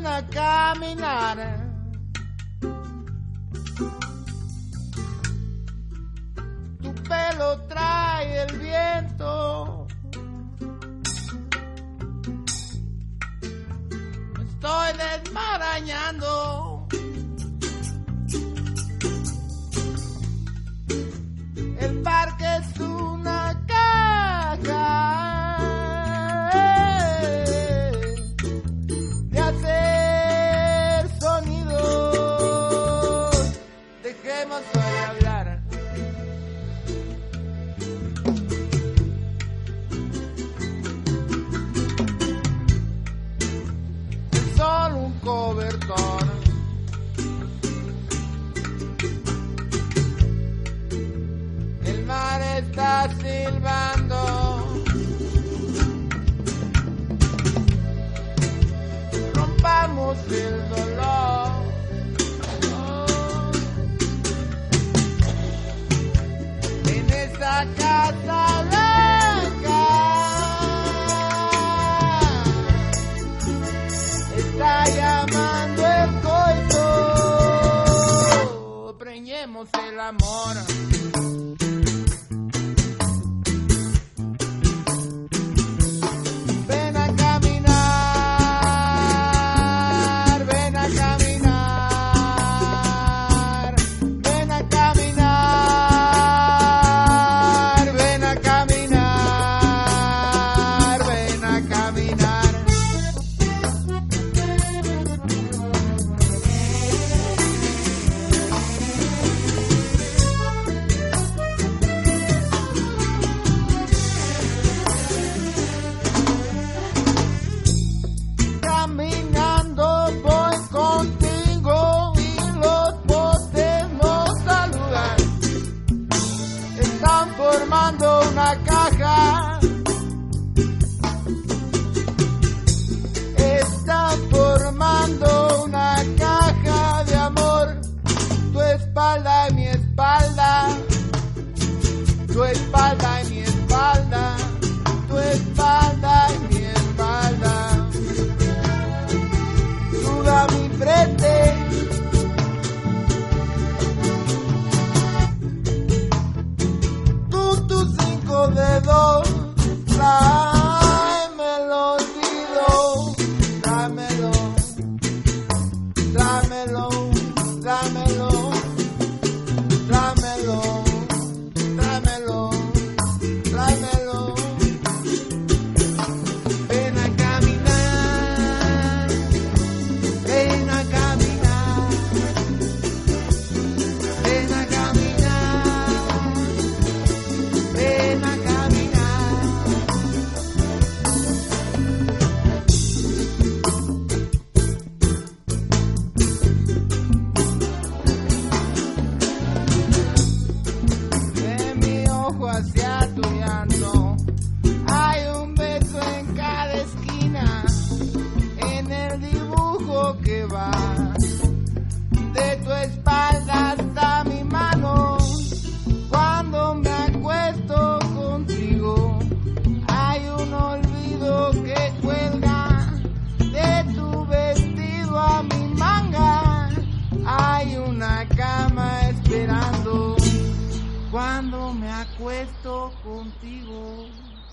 a caminar. Tu pelo trae el viento. Me estoy desmarañando. El parque es una caja de hacer sonidos. Dejemos de hablar. Es solo un cobertor. El mar está silbando. Rompamos el dolor. En esa casa blanca está llamando el coito. Preñemos el amor. Están formando una caja de amor. Tu espalda y mi espalda. Tu espalda y mi espalda. Tu espalda y mi espalda. Suda mi frente. Tus 5 dedos. Tráeme el olvido, dámelo, dámelo, dámelo, dámelo, dámelo, dámelo. Ven a caminar, ven a caminar, ven a caminar, ven a caminar. Hacia tu llanto hay un beso en cada esquina, en el dibujo que va de tu espalda hasta mi mano. Cuando me acuesto contigo hay un olvido que cuelga de tu vestido a mi manga. Hay una cama esperando cuando me acuesto contigo.